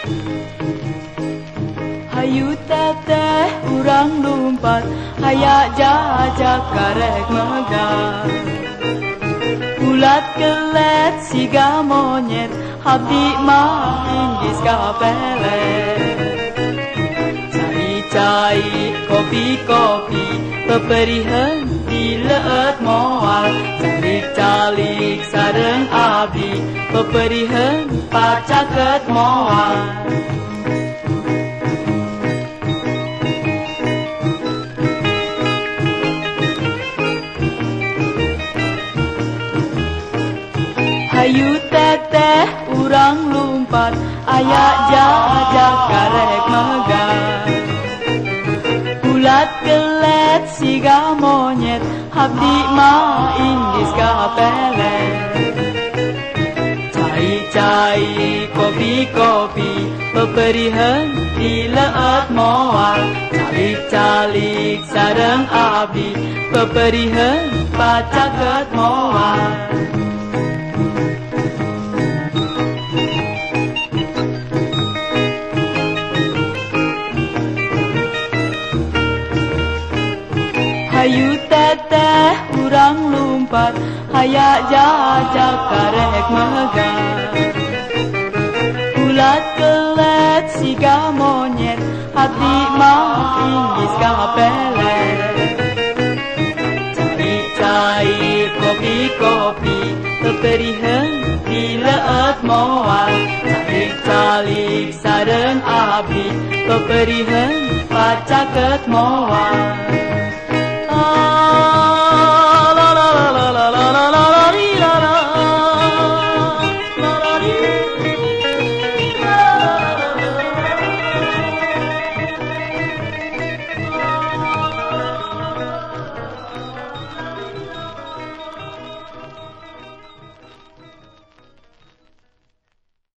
Hayu teteh urang lumpat, hayak jajak karek megang. Ulat kelet siga monyet, abdi mah inggis kapelet. Cai kopi-kopi, peperihan di leut moal. Calik-calik sareng abdi, peperihan pacaket moal. Hayu teteh urang lumpat, ayak jajak karek megang. Ulat kelet siga monyet, abdi mah inggis kapelet. Cai-cai kopi-kopi, peperihan di leut moal. Calik-calik sareng abdi, peperihan pacaket moal. Hayu teteh urang lumpat, hayak jajak karek megang. Ulat kelet siga monyet, abdi mah inggis kapelet. Cai-cai kopi-kopi, peperihan di leut moal. Calik-calik sareng abdi, peperihan pacaket moal.